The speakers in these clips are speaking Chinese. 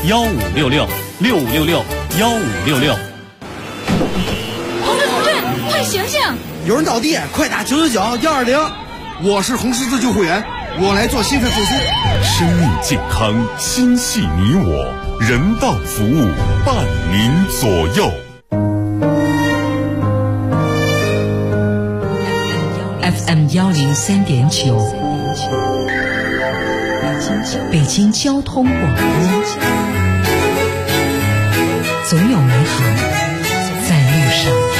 1566，1566，1566，1566。 同志，快醒醒！ 有人倒地，快打999-120。 我是红十字救护员，我来做心肺复苏。 生命健康，心系你我，人道服务伴您左右。 FM 103.9，北京交通广播，总有美好在路上。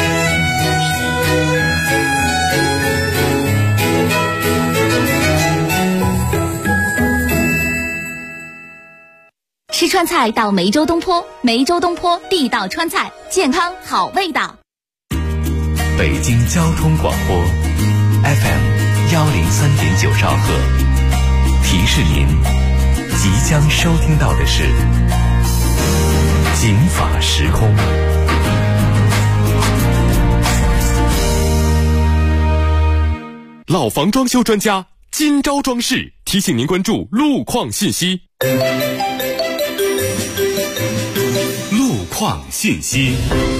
吃川菜到梅州东坡，梅州东坡地道川菜，健康好味道。 北京交通广播 FM 103.9兆赫，提示您即将收听到的是警法时空。 老房装修专家今朝装饰提醒您关注路况信息。路况信息。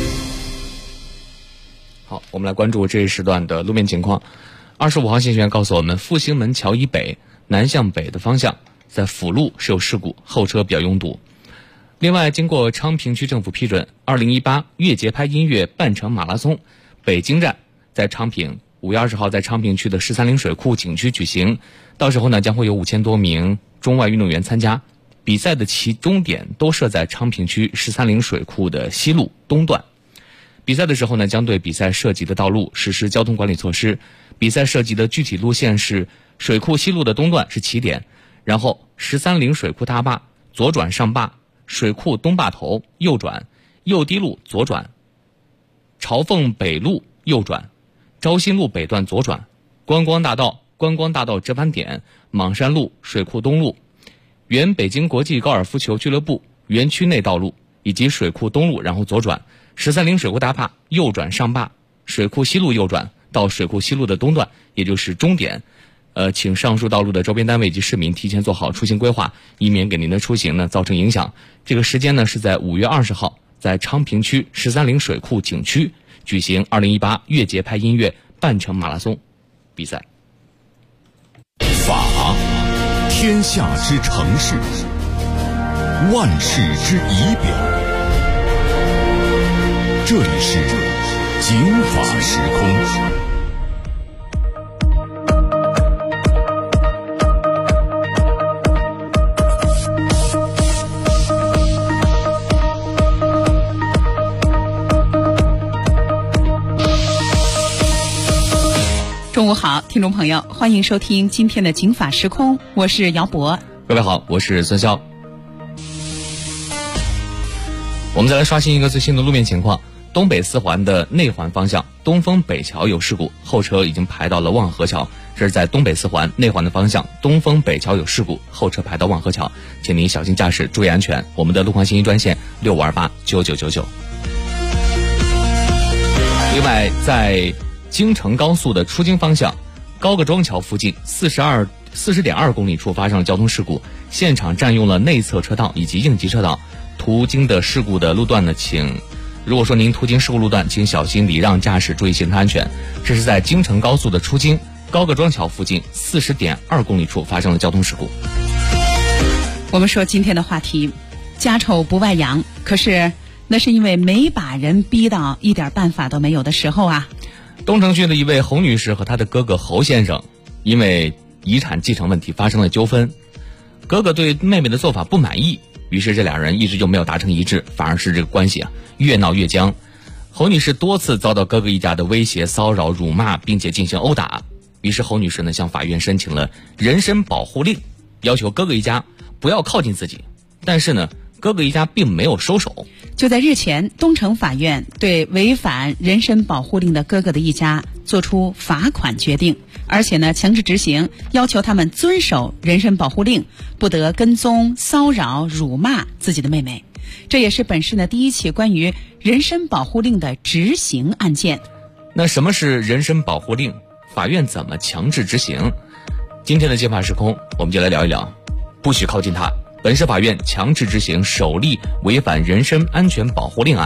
好，我们来关注这一时段的路面情况。25号信息员告诉我们，复兴门桥以北南向北的方向，在辅路是有事故，后车比较拥堵。另外，经过昌平区政府批准，2018越节拍音乐半程马拉松北京站在昌平5月20号在昌平区的13陵水库景区举行，到时候呢将会有5000多名中外运动员参加。比赛的起终点都设在昌平区13陵水库的西路东段。比赛的时候呢，将对比赛涉及的道路实施交通管理措施。比赛涉及的具体路线是水库西路的东段是起点，然后13陵水库大坝左转上坝，水库东坝头右转，右堤路左转，朝凤北路右转，招新路北段左转，观光大道折返点，莽山路水库东路，原北京国际高尔夫球俱乐部园区内道路以及水库东路，然后左转13陵水库大坝右转上坝，水库西路右转到水库西路的东段，也就是终点。请上述道路的周边单位及市民提前做好出行规划，以免给您的出行呢造成影响。这个时间呢是在5月20号，在昌平区13陵水库景区举行2018越节拍音乐半程马拉松比赛。 法，天下之常事，万事之仪表。这里是警法时空。 中午好，听众朋友，欢迎收听今天的警法时空，我是姚博。 各位好，我是孙潇。我们再来刷新一个最新的路面情况。东北四环的内环方向东风北桥有事故，后车已经排到了望河桥。这是在东北四环内环的方向东风北桥有事故，后车排到望河桥，请您小心驾驶，注意安全。我们的路况信息专线65289999。另外，在京承高速的出京方向高各庄桥附近40.2公里处发生了交通事故，现场占用了内侧车道以及应急车道。途经的事故的路段呢，如果说您途经事故路段，请小心礼让驾驶，注意行车安全。这是在京承高速的出京高各庄桥附近40.2公里处发生了交通事故。 我们说今天的话题，家丑不外扬，可是那是因为没把人逼到一点办法都没有的时候啊。 东城区的一位侯女士和她的哥哥侯先生因为遗产继承问题发生了纠纷，哥哥对妹妹的做法不满意，于是这俩人一直就没有达成一致，反而是这个关系越闹越僵。侯女士多次遭到哥哥一家的威胁、骚扰、辱骂，并且进行殴打。于是侯女士呢向法院申请了人身保护令，要求哥哥一家不要靠近自己。但是呢，哥哥一家并没有收手。 就在日前，东城法院对违反人身保护令的哥哥的一家作出罚款决定，而且呢强制执行，要求他们遵守人身保护令，不得跟踪、骚扰、辱骂自己的妹妹。这也是本市呢第一起关于人身保护令的执行案件。 那什么是人身保护令？法院怎么强制执行？今天的警法时空，我们就来聊一聊，不许靠近他， 本市法院强制执行首例违反人身安全保护令案。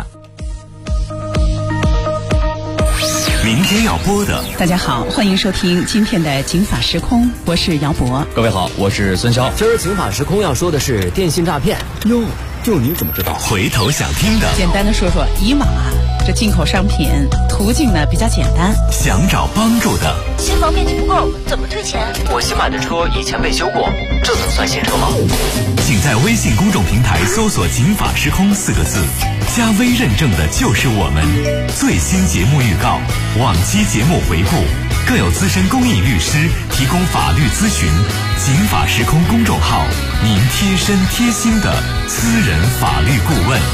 明天要播的， 大家好，欢迎收听今天的警法时空，我是姚博。 各位好，我是孙潇。 今儿警法时空要说的是电信诈骗。 哟，就你怎么知道？ 回头想听的， 简单的说说，以往这进口商品途径呢比较简单， 想找帮助的， 新房面积不够，怎么退钱？ 我新买的车以前被修过，这能算新车吗？ 请在微信公众平台搜索警法时空4个字，加微认证的就是我们。最新节目预告，往期节目回顾，更有资深公益律师提供法律咨询。警法时空公众号，您贴身贴心的私人法律顾问。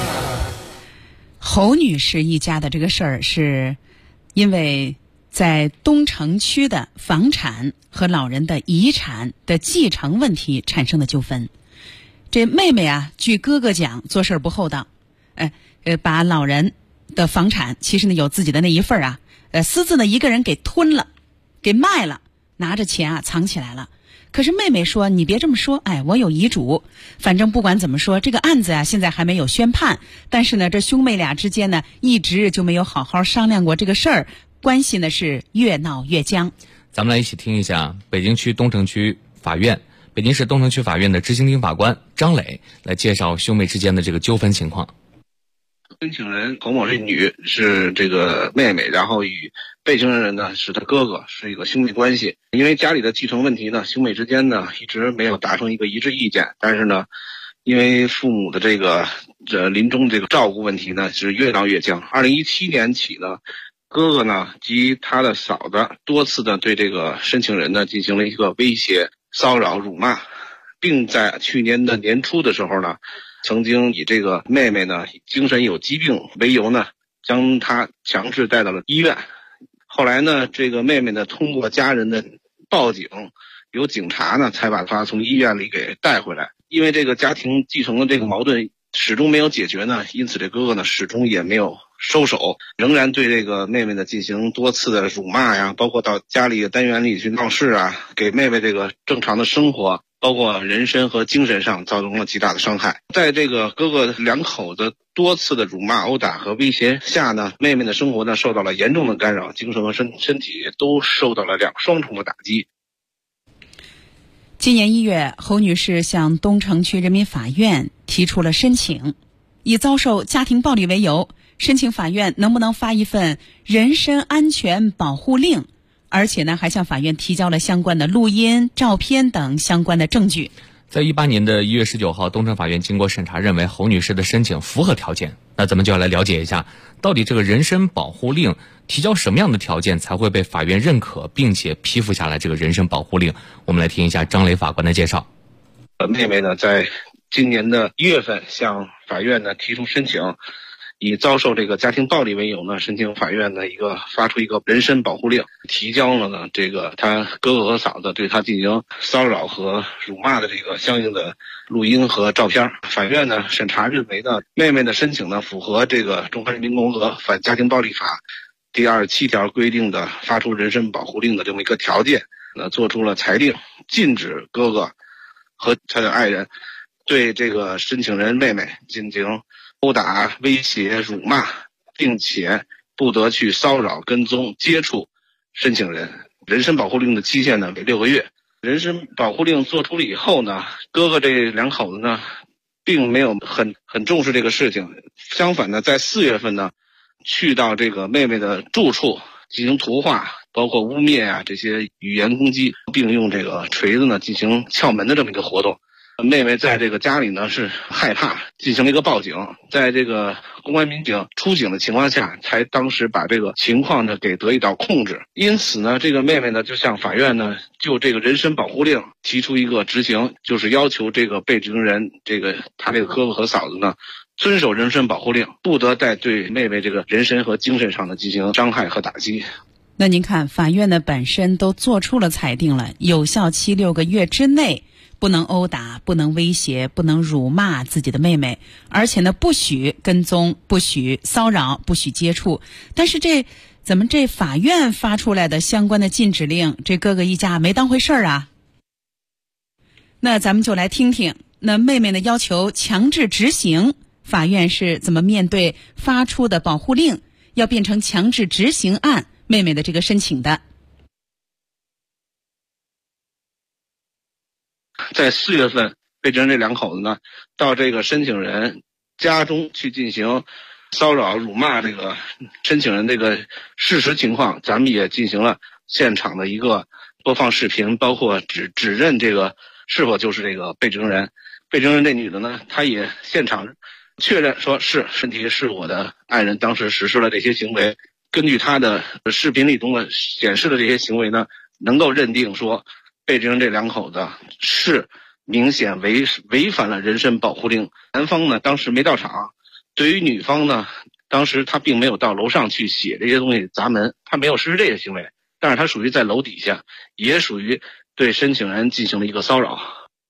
侯女士一家的这个事儿，是因为在东城区的房产和老人的遗产的继承问题产生的纠纷。这妹妹据哥哥讲，做事不厚道，把老人的房产，其实呢有自己的那一份私自呢一个人给吞了，给卖了，拿着钱藏起来了。可是妹妹说，你别这么说，我有遗嘱，反正不管怎么说，这个案子现在还没有宣判，但是呢这兄妹俩之间呢一直就没有好好商量过这个事儿，关系呢是越闹越僵。 咱们来一起听一下北京市东城区法院的执行庭法官张磊来介绍兄妹之间的这个纠纷情况。 申请人侯某瑞女是这个妹妹，然后与被承认人呢是他哥哥，是一个兄妹关系。因为家里的继承问题呢，兄妹之间呢一直没有达成一个一致意见，但是呢因为父母的这个临终这个照顾问题呢是越闹越僵。2017年起呢，哥哥呢及他的嫂子多次的对这个申请人呢进行了一个威胁、骚扰、辱骂，并在去年的年初的时候呢，曾经以这个妹妹呢精神有疾病为由呢，将她强制带到了医院。后来呢，这个妹妹呢通过家人的报警，有警察呢才把她从医院里给带回来。因为这个家庭继承的这个矛盾始终没有解决呢，因此这哥哥呢始终也没有收手，仍然对这个妹妹呢进行多次的辱骂呀，包括到家里的单元里去闹事给妹妹这个正常的生活，包括人身和精神上造成了极大的伤害。在这个哥哥两口子多次的辱骂、殴打和威胁下呢，妹妹的生活呢受到了严重的干扰，精神和身体都受到了双重的打击。 今年1月，侯女士向东城区人民法院提出了申请，以遭受家庭暴力为由，申请法院能不能发一份人身安全保护令，而且呢还向法院提交了相关的录音、照片等相关的证据。 在18年的1月19号，东城法院经过审查，认为侯女士的申请符合条件。那咱们就要来了解一下，到底这个人身保护令提交什么样的条件才会被法院认可，并且批复下来这个人身保护令？我们来听一下张磊法官的介绍。 妹妹呢，在今年的1月份向法院呢提出申请，以遭受这个家庭暴力为由呢，申请法院呢发出一个人身保护令，提交了呢这个他哥哥和嫂子对他进行骚扰和辱骂的这个相应的录音和照片。法院呢审查认为呢，妹妹的申请呢符合这个《中华人民共和国反家庭暴力法》第27条规定的发出人身保护令的这么一个条件，做出了裁定，禁止哥哥和他的爱人对这个申请人妹妹进行殴打、威胁、辱骂，并且不得去骚扰、跟踪、接触申请人。人身保护令的期限呢为6个月。人身保护令做出了以后呢，哥哥这两口子呢并没有很重视这个事情，相反呢，在4月份呢去到这个妹妹的住处进行图画，包括污蔑这些语言攻击，并用这个锤子呢进行撬门的这么一个活动。妹妹在这个家里呢是害怕，进行了一个报警，在这个公安民警出警的情况下，才当时把这个情况呢给得以到控制。因此呢，这个妹妹呢就向法院呢就这个人身保护令提出一个执行，就是要求这个被执行人他这个哥哥和嫂子呢遵守人身保护令，不得再对妹妹这个人身和精神上的进行伤害和打击。 那您看，法院呢本身都做出了裁定了，有效期6个月之内不能殴打，不能威胁，不能辱骂自己的妹妹，而且呢不许跟踪，不许骚扰，不许接触。但是怎么这法院发出来的相关的禁止令，这哥哥一家没当回事儿啊？那咱们就来听听那妹妹呢要求强制执行，法院是怎么面对发出的保护令要变成强制执行案妹妹的这个申请的？ 在4月份，被指认这2口子呢，到这个申请人家中去进行骚扰、辱骂这个申请人这个事实情况，咱们也进行了现场的一个播放视频，包括指认这个是否就是这个被指人。被指人这女的呢，她也现场确认说身体是我的爱人当时实施了这些行为。根据她的视频里中的显示的这些行为呢，能够认定说被指人这2口子是明显违反了人身保护令。男方呢当时没到场，对于女方呢，当时他并没有到楼上去写这些东西砸门，他没有实施这些行为，但是他属于在楼底下，也属于对申请人进行了一个骚扰。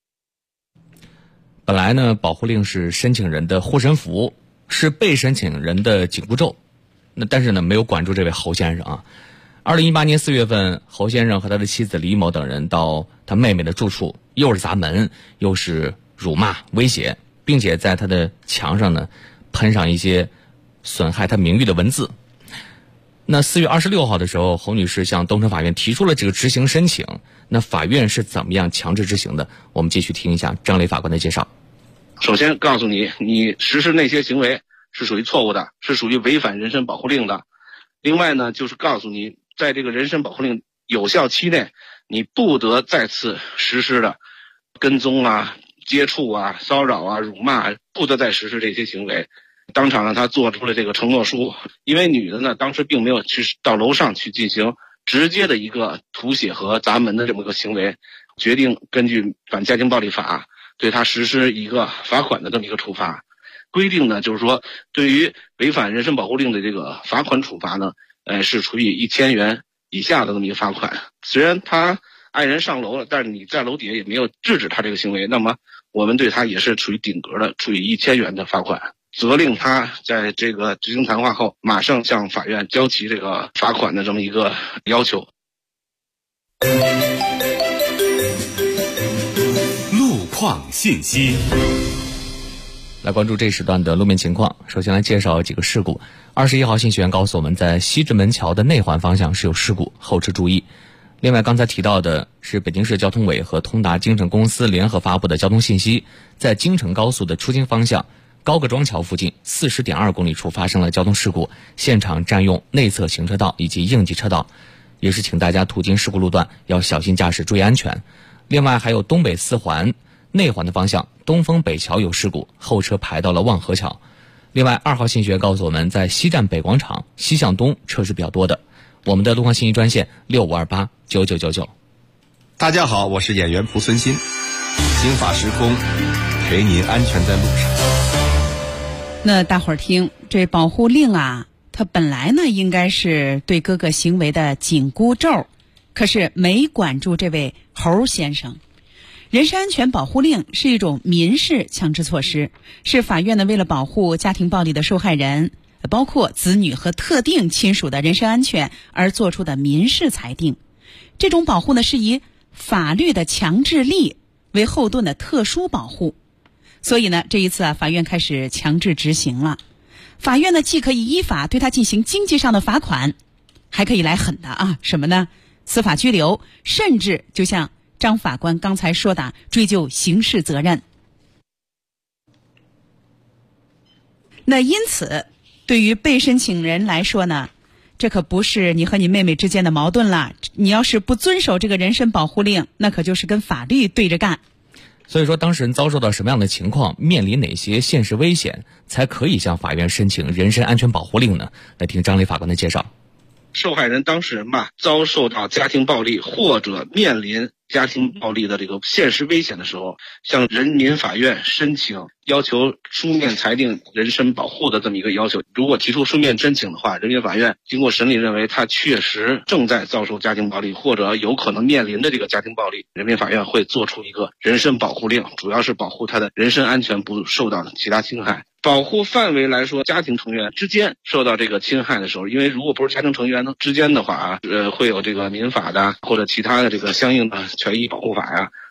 本来呢，保护令是申请人的护身符，是被申请人的紧箍咒，但是呢，没有管住这位侯先生啊。2018年4月份，侯先生和他的妻子李某等人到他妹妹的住处，又是砸门，又是辱骂、威胁，并且在他的墙上呢喷上一些损害他名誉的文字。那4月26号的时候，侯女士向东城法院提出了这个执行申请。那法院是怎么样强制执行的？我们继续听一下张雷法官的介绍。 首先告诉你，你实施那些行为是属于错误的，是属于违反人身保护令的。另外呢，就是告诉你，在这个人身保护令有效期内，你不得再次实施的跟踪啊、接触啊、骚扰啊、辱骂，不得再实施这些行为。当场呢，他做出了这个承诺书。因为女的呢，当时并没有去到楼上去进行直接的一个涂写和砸门的这么个行为，决定根据反家庭暴力法对他实施一个罚款的这么一个处罚。规定呢，就是说对于违反人身保护令的这个罚款处罚呢，是处以1000元以下的这么一个罚款。虽然他爱人上楼了，但是你在楼底下也没有制止他这个行为，那么我们对他也是处于顶格的，处以1000元的罚款，责令他在这个执行谈话后马上向法院交齐这个罚款的这么一个要求。 路况信息， 来关注这时段的路面情况。首先来介绍几个事故。21号信息员告诉我们，在西直门桥的内环方向是有事故，后车注意。另外刚才提到的是北京市交通委和通达京城公司联合发布的交通信息，在京承高速的出京方向高各庄桥附近40.2公里处发生了交通事故，现场占用内侧行车道以及应急车道，也是请大家途经事故路段要小心驾驶，注意安全。另外还有东北4环内环的方向东风北桥有事故，后车排到了望河桥。另外2号信息员告诉我们，在西站北广场西向东车是比较多的。我们的路况信息专线65289999。 大家好，我是演员蒲存昕，刑法时空陪您安全在路上。 那大伙儿听，这保护令啊，它本来呢应该是对哥哥行为的紧箍咒，可是没管住这位侯先生。人身安全保护令是一种民事强制措施，是法院呢为了保护家庭暴力的受害人，包括子女和特定亲属的人身安全而做出的民事裁定。这种保护呢是以法律的强制力为后盾的特殊保护。所以呢，这一次啊，法院开始强制执行了。法院呢，既可以依法对他进行经济上的罚款，还可以来狠的啊，什么呢？司法拘留，甚至就像张法官刚才说的，追究刑事责任。那因此，对于被申请人来说呢，这可不是你和你妹妹之间的矛盾了。你要是不遵守这个人身保护令，那可就是跟法律对着干。 所以说当事人遭受到什么样的情况，面临哪些现实危险，才可以向法院申请人身安全保护令呢？来听张雷法官的介绍。 受害人当事人吧，遭受到家庭暴力或者面临家庭暴力的这个现实危险的时候，向人民法院申请要求书面裁定人身保护的这么一个要求。如果提出书面申请的话，人民法院经过审理认为他确实正在遭受家庭暴力或者有可能面临的这个家庭暴力，人民法院会做出一个人身保护令，主要是保护他的人身安全不受到其他侵害。保护范围来说，家庭成员之间受到这个侵害的时候，因为如果不是家庭成员之间的话会有这个民法的或者其他的这个相应的权益保护法呀，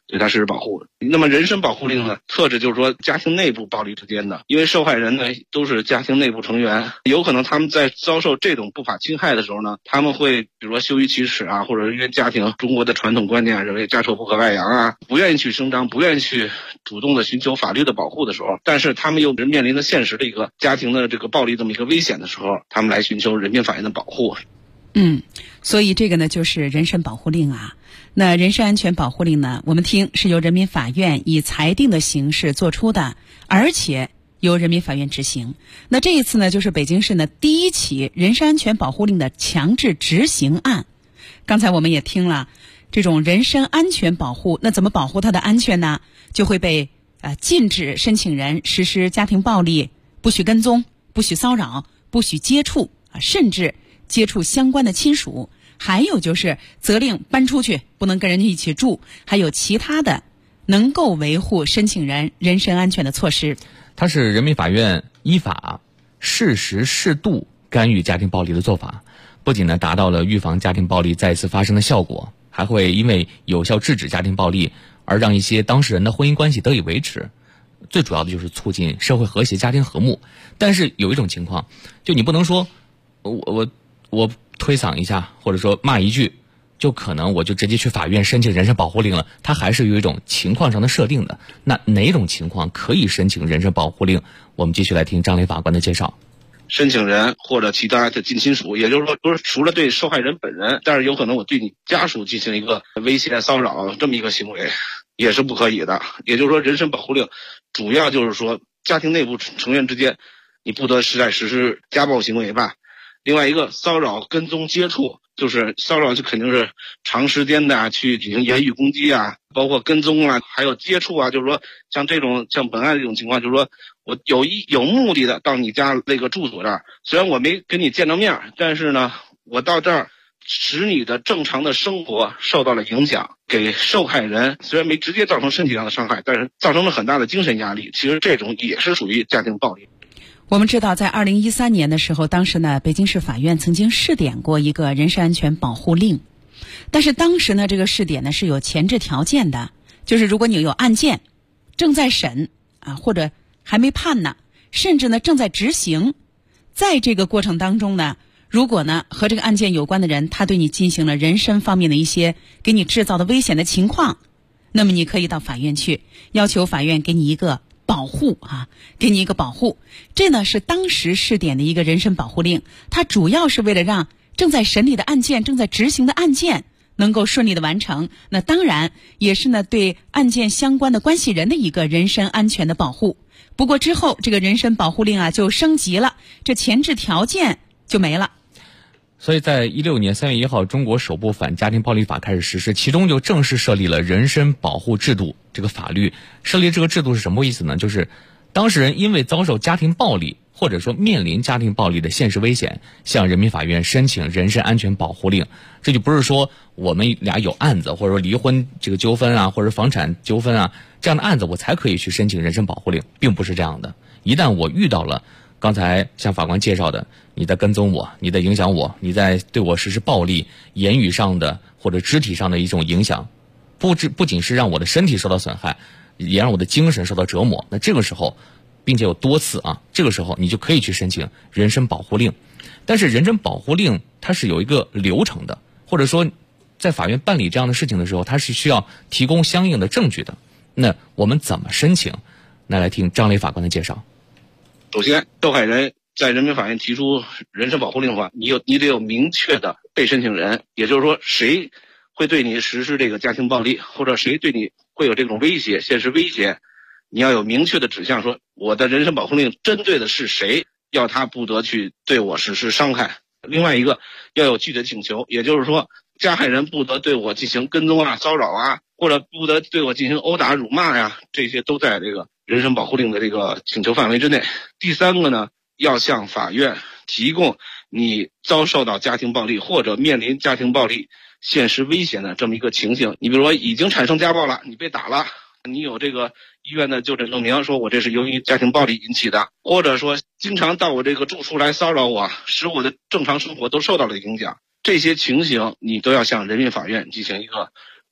对他实施保护。那么人身保护令呢，特指就是说家庭内部暴力之间的，因为受害人呢都是家庭内部成员，有可能他们在遭受这种不法侵害的时候呢，他们会比如说羞于启齿啊，或者因为家庭中国的传统观念认为家丑不可外扬啊，不愿意去声张，不愿意去主动的寻求法律的保护的时候，但是他们又面临着现实的一个家庭的这个暴力这么一个危险的时候，他们来寻求人民法院的保护。 所以这个呢就是人身保护令啊。那人身安全保护令呢，我们听是由人民法院以裁定的形式作出的，而且由人民法院执行。那这一次呢，就是北京市呢第一起人身安全保护令的强制执行案。刚才我们也听了，这种人身安全保护，那怎么保护他的安全呢？就会被禁止申请人实施家庭暴力，不许跟踪，不许骚扰，不许接触甚至接触相关的亲属，还有就是责令搬出去，不能跟人家一起住，还有其他的能够维护申请人人身安全的措施。 它是人民法院依法适时适度干预家庭暴力的做法，不仅呢达到了预防家庭暴力再次发生的效果，还会因为有效制止家庭暴力而让一些当事人的婚姻关系得以维持，最主要的就是促进社会和谐、家庭和睦。但是有一种情况，就你不能说我推搡一下，或者说骂一句，就可能我就直接去法院申请人身保护令了。它还是有一种情况上的设定的。那哪种情况可以申请人身保护令？我们继续来听张雷法官的介绍。 申请人或者其他的近亲属，也就是说，不是除了对受害人本人，但是有可能我对你家属进行一个威胁、骚扰这么一个行为，也是不可以的。也就是说，人身保护令主要就是说，家庭内部成员之间，你不得实施家暴行为吧。另外一个骚扰、跟踪、接触，就是骚扰就肯定是长时间的去进行言语攻击啊，包括跟踪啊，还有接触啊，就是说像本案这种情况，就是说我有目的的到你家那个住所这儿，虽然我没跟你见着面，但是呢，我到这儿使你的正常的生活受到了影响，给受害人虽然没直接造成身体上的伤害，但是造成了很大的精神压力，其实这种也是属于家庭暴力。 我们知道，在2013年的时候，当时呢，北京市法院曾经试点过一个人身安全保护令，但是当时呢，这个试点呢是有前置条件的，就是如果你有案件正在审或者还没判呢，甚至呢正在执行，在这个过程当中呢，如果呢和这个案件有关的人他对你进行了人身方面的一些给你制造的危险的情况，那么你可以到法院去要求法院给你一个保护给你一个保护。这呢是当时试点的一个人身保护令，它主要是为了让正在审理的案件、正在执行的案件能够顺利的完成，那当然也是呢对案件相关的关系人的一个人身安全的保护。不过之后这个人身保护令就升级了，这前置条件就没了。 所以在2016年3月1号，中国首部反家庭暴力法开始实施，其中就正式设立了人身保护制度这个法律。设立这个制度是什么意思呢？就是当事人因为遭受家庭暴力，或者说面临家庭暴力的现实危险，向人民法院申请人身安全保护令。这就不是说我们俩有案子，或者说离婚这个纠纷或者房产纠纷这样的案子我才可以去申请人身保护令，并不是这样的。一旦我遇到了刚才像法官介绍的，你在跟踪我，你在影响我，你在对我实施暴力，言语上的或者肢体上的一种影响，不仅是让我的身体受到损害，也让我的精神受到折磨，那这个时候并且有多次这个时候你就可以去申请人身保护令。但是人身保护令它是有一个流程的，或者说在法院办理这样的事情的时候，它是需要提供相应的证据的。那我们怎么申请？那来听张雷法官的介绍。 首先，受害人在人民法院提出人身保护令的话，你得有明确的被申请人，也就是说谁会对你实施这个家庭暴力，或者谁对你会有这种威胁、现实威胁，你要有明确的指向，说我的人身保护令针对的是谁，要他不得去对我实施伤害。另外一个要有具体的请求，也就是说加害人不得对我进行跟踪骚扰或者不得对我进行殴打、辱骂这些都在这个人身保护令的这个请求范围之内。第三个呢，要向法院提供你遭受到家庭暴力或者面临家庭暴力现实危险的这么一个情形。你比如说已经产生家暴了，你被打了，你有这个医院的就诊证明，说我这是由于家庭暴力引起的，或者说经常到我这个住处来骚扰我，使我的正常生活都受到了影响，这些情形你都要向人民法院进行一个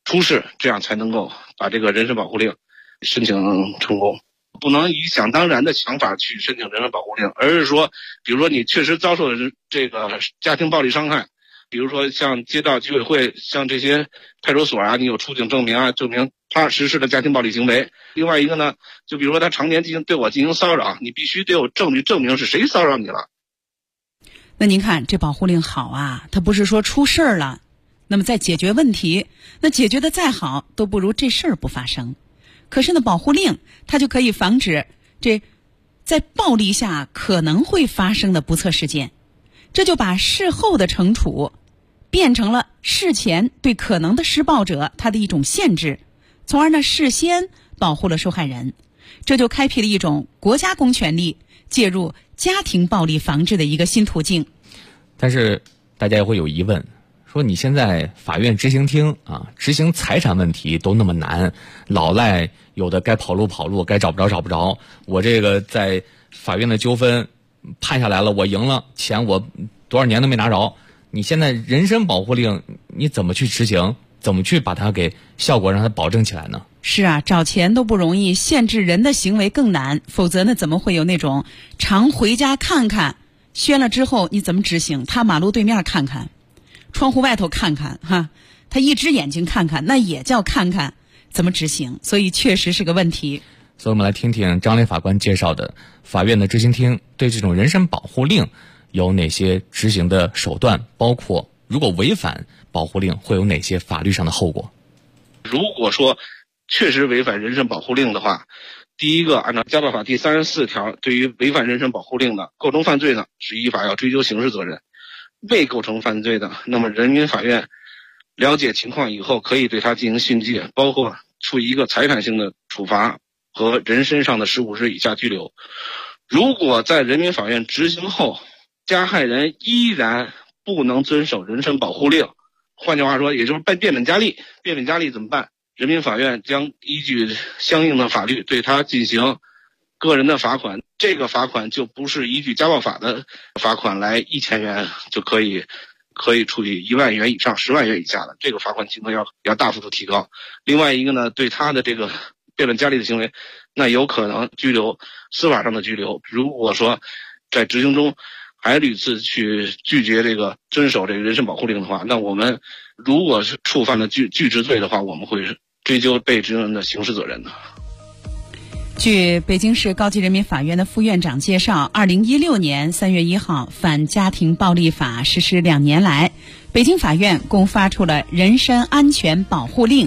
出示，这样才能够把这个人身保护令申请成功。不能以想当然的想法去申请人身保护令，而是说，比如说你确实遭受的这个家庭暴力伤害，比如说像街道居委会、像这些派出所啊，你有出警证明啊，证明他实施的家庭暴力行为。另外一个呢，就比如说他常年对我进行骚扰，你必须得有证据证明是谁骚扰你了。 那您看这保护令好啊，它不是说出事儿了，那么再解决问题，那解决的再好都不如这事儿不发生。可是呢，保护令它就可以防止这在暴力下可能会发生的不测事件，这就把事后的惩处变成了事前对可能的施暴者他的一种限制，从而呢事先保护了受害人，这就开辟了一种国家公权力介入家庭暴力防治的一个新途径。 但是大家也会有疑问，说你现在法院执行厅啊，执行财产问题都那么难，老赖有的该跑路跑路，该找不着找不着，我这个在法院的纠纷判下来了，我赢了，钱我多少年都没拿着，你现在人身保护令你怎么去执行，怎么去把它给效果让它保证起来呢？ 是啊，找钱都不容易，限制人的行为更难，否则呢怎么会有那种常回家看看，宣了之后你怎么执行？他马路对面看看，窗户外头看看哈，他一只眼睛看看，那也叫看看，怎么执行？所以确实是个问题。 所以我们来听听张磊法官介绍的法院的执行厅对这种人身保护令有哪些执行的手段，包括如果违反保护令会有哪些法律上的后果。 如果说确实违反人身保护令的话，第一个，按照家暴法第34条，对于违反人身保护令的构成犯罪呢，是依法要追究刑事责任；未构成犯罪的，那么人民法院了解情况以后，可以对他进行训诫，包括处以一个财产性的处罚和人身上的15日以下拘留。如果在人民法院执行后，加害人依然不能遵守人身保护令，换句话说，也就是变本加厉。变本加厉怎么办？人民法院将依据相应的法律对他进行个人的罚款，这个罚款就不是依据家暴法的罚款来1000元就可以处以1万元以上10万元以下的，这个罚款金额要大幅度提高。另外一个呢，对他的这个变本加厉的行为，那有可能拘留，司法上的拘留。如果说在执行中还屡次去拒绝这个遵守这个人身保护令的话，那我们如果是触犯了拒执罪的话，我们会追究被执行人的刑事责任的。 据北京市高级人民法院的副院长介绍，2016年3月1号反家庭暴力法实施2年来，北京法院共发出了人身安全保护令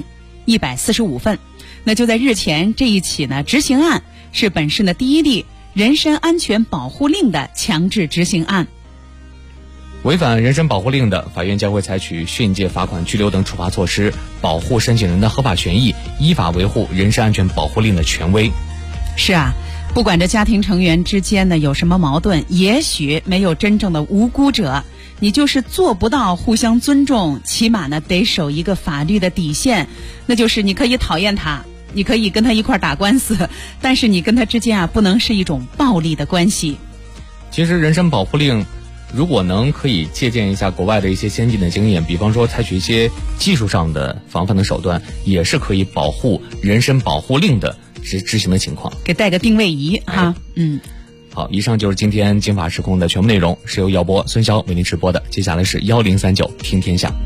145份。那就在日前这一起呢，执行案是本市的第一例人身安全保护令的强制执行案。 违反人身保护令的，法院将会采取训诫、罚款、拘留等处罚措施，保护申请人的合法权益，依法维护人身安全保护令的权威。 是啊，不管这家庭成员之间呢有什么矛盾，也许没有真正的无辜者，你就是做不到互相尊重，起码呢得守一个法律的底线，那就是你可以讨厌他，你可以跟他一块打官司，但是你跟他之间啊不能是一种暴力的关系。 其实人身保护令如果可以借鉴一下国外的一些先进的经验，比方说采取一些技术上的防范的手段，也是可以保护人身保护令的执行的情况。 给带个定位仪哈。 好，以上就是今天经法时空的全部内容，是由姚波、孙潇为您直播的。接下来是1039听天下。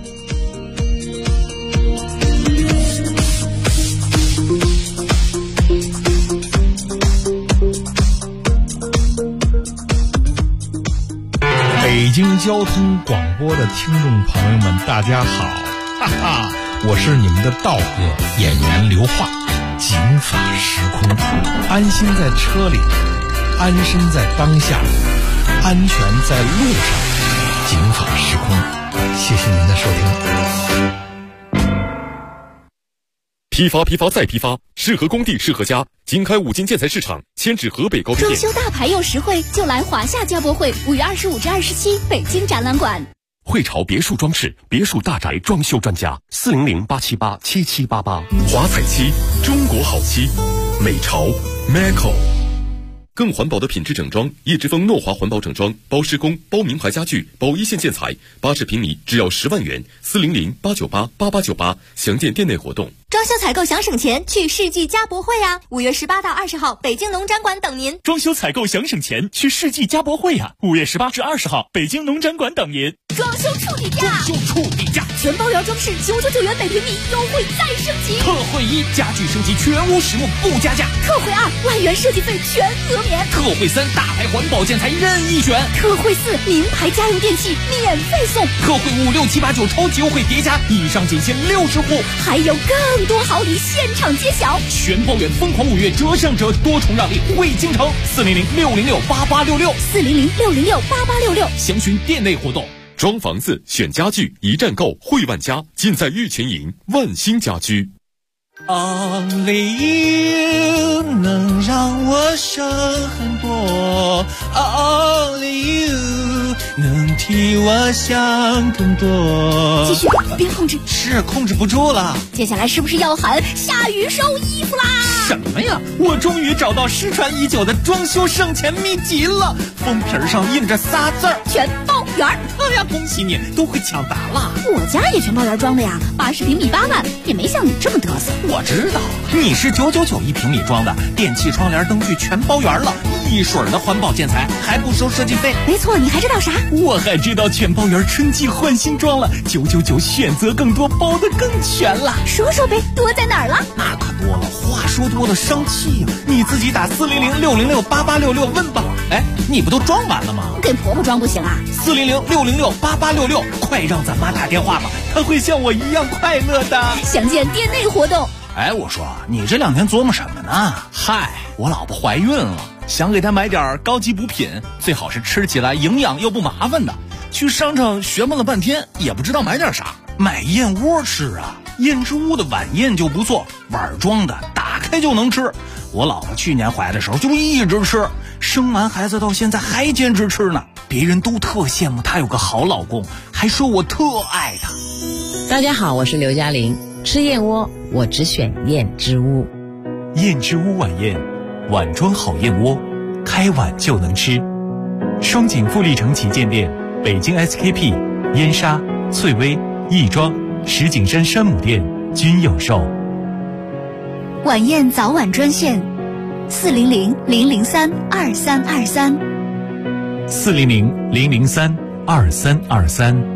北京交通广播的听众朋友们，大家好，哈哈，我是你们的道哥演员刘化。警法时空，安心在车里，安身在当下，安全在路上。警法时空，谢谢您的收听。 批发再批发，适合工地适合家。经开5金建材市场，迁至河北高碑店。 装修大牌又实惠，就来华夏家博会5月25至27北京展览馆。 汇潮别墅装饰，别墅大宅装修专家，400-878-7788。华彩漆，中国好漆，美潮 Maco。 更环保的品质整装，叶之峰诺华环保整装，包施工、包名牌家具、包一线建材，80平米只要10万元，400-898-8898，详见店内活动。 装修采购想省钱，去世纪家博会啊！5月18到20号，北京农展馆等您。 装修采购想省钱，去世纪家博会啊！5月18至20号，北京农展馆等您。 装修处理价， 装修处理价， 全包圆装饰999元每平米，优惠再升级。 特惠1，家具升级全屋实木不加价。 特惠2，万元设计费全额免。 特惠3，大牌环保建材任意选。 特惠4，名牌家用电器免费送。 特惠5、6、7、8、9超级优惠叠加，以上仅限60户， 还有更多好礼现场揭晓。 全包圆疯狂5月折上折，多重让利惠京城，400-606-8866，400-606-8866， 详询店内活动。 装房子选家具，一站购惠万家，尽在玉泉营万兴家居。 Only you 能让我省很多 ，Only you 能替我想更多。 继续，别控制， 是控制不住了。 接下来是不是要喊下雨收衣服啦？ 什么呀？我终于找到失传已久的装修省钱秘籍了，封皮上印着仨字儿： 全包圆。 哎呀，恭喜你，都会抢答了。 我家也全包圆装的呀，80平米8万，也没像你这么嘚瑟。 我知道，你是999一平米装的，电器、窗帘、灯具全包圆了，一水的环保建材，还不收设计费。 没错，你还知道啥？ 我还知道全包圆春季换新装了，999选择更多，包得更全了。 说说呗，多在哪儿了？ 那可多了，话说多了伤气呀。你自己打400-606-8866问吧。哎，你不都装完了吗？ 给婆婆装不行啊 ？400-606-8866，快让咱妈打电话吧，她会像我一样快乐的。 详见店内活动。 哎，我说你这2天琢磨什么呢？嗨，我老婆怀孕了，想给她买点高级补品，最好是吃起来营养又不麻烦的。去商场学问了半天，也不知道买点啥。买燕窝吃啊，燕之屋的晚宴就不错，碗装的，打开就能吃。我老婆去年怀的时候就一直吃，生完孩子到现在还坚持吃呢。别人都特羡慕她有个好老公，还说我特爱她。 大家好，我是刘嘉玲。吃燕窝，我只选燕之屋。 燕之屋晚宴，碗装好燕窝，开碗就能吃。双井富力城旗舰店、北京 SKP、燕莎、翠微、亦庄、石景山山姆店均有售。 晚宴早晚专线：400-003-2323。 400-003-2323。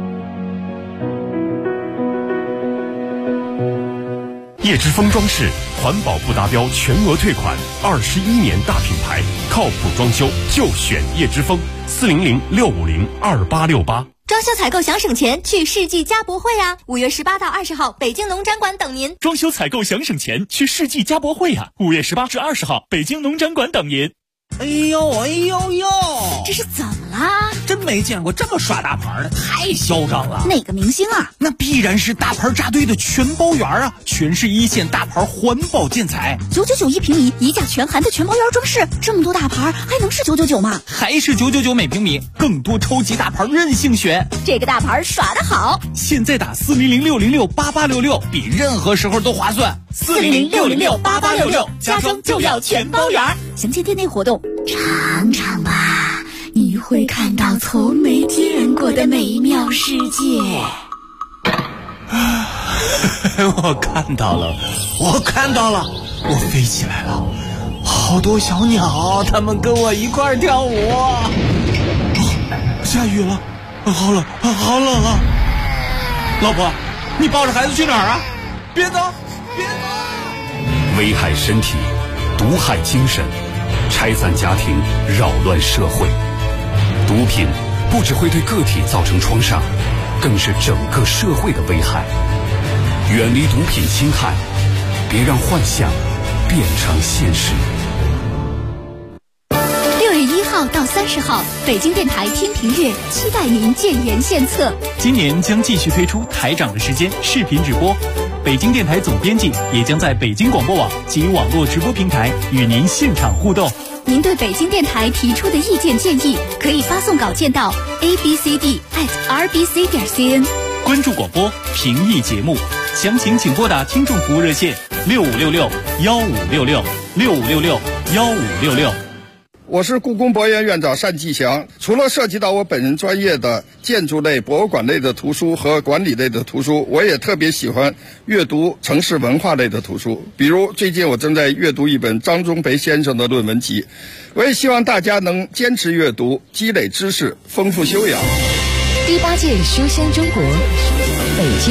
叶之峰装饰环保不达标全额退款，21年大品牌，靠谱装修就选叶之峰，400-650-2868。 装修采购想省钱，去世纪家博会啊！5月18到20号，北京农展馆等您。 装修采购想省钱，去世纪家博会啊！5月18至20号，北京农展馆等您。 哎呦哎呦呦， 这是怎么啦？ 真没见过这么耍大牌的，太嚣张了。 哪个明星啊？ 那必然是大牌扎堆的全包圆啊，全是一线大牌环保建材 ，999一平米，一价全含的全包圆装饰，这么多大牌还能是999吗？ 还是999每平米，更多超级大牌任性选。 这个大牌耍得好， 现在打400-606-8866，比任何时候都划算。 400-606-8866，家装就要全包圆。详见店内活动。尝尝吧，你会看到从没见过的美妙世界。 我看到了，我飞起来了，好多小鸟，它们跟我一块跳舞。下雨了，好冷啊！老婆，你抱着孩子去哪儿啊？别走！ 危害身体，毒害精神，拆散家庭，扰乱社会。毒品不只会对个体造成创伤，更是整个社会的危害。远离毒品侵害，别让幻想变成现实。 6月1号到30号，北京电台听评乐，期待您建言献策。 今年将继续推出台长的时间视频直播，北京电台总编辑也将在北京广播网及网络直播平台与您现场互动。 您对北京电台提出的意见建议，可以发送稿件到 abcd@rbc.cn。 关注广播，评议节目，详情请拨打听众服务热线6566-1566，6566-1566。 我是故宫博物院院长单霁翔。除了涉及到我本人专业的建筑类、博物馆类的图书和管理类的图书，我也特别喜欢阅读城市文化类的图书。比如最近我正在阅读一本张忠培先生的论文集。我也希望大家能坚持阅读，积累知识，丰富修养。 第8届书香中国北京